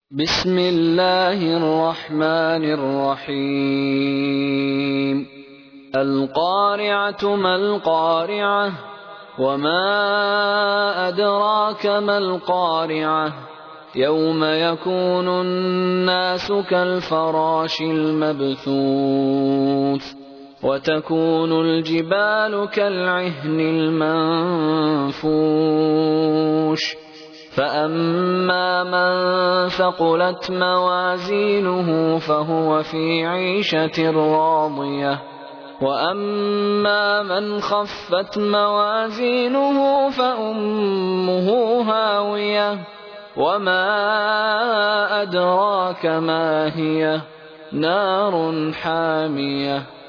بسم الله الرحمن الرحيم القارعة ما القارعة وما أدراك ما القارعة يوم يكون الناس كالفراش المبثوث وتكون الجبال كالعهن المنفوش فأما من ثقلت موازينه فهو في عيشة راضية وأما من خفت موازينه فأمه هاوية وما أدراك ما هي نار حامية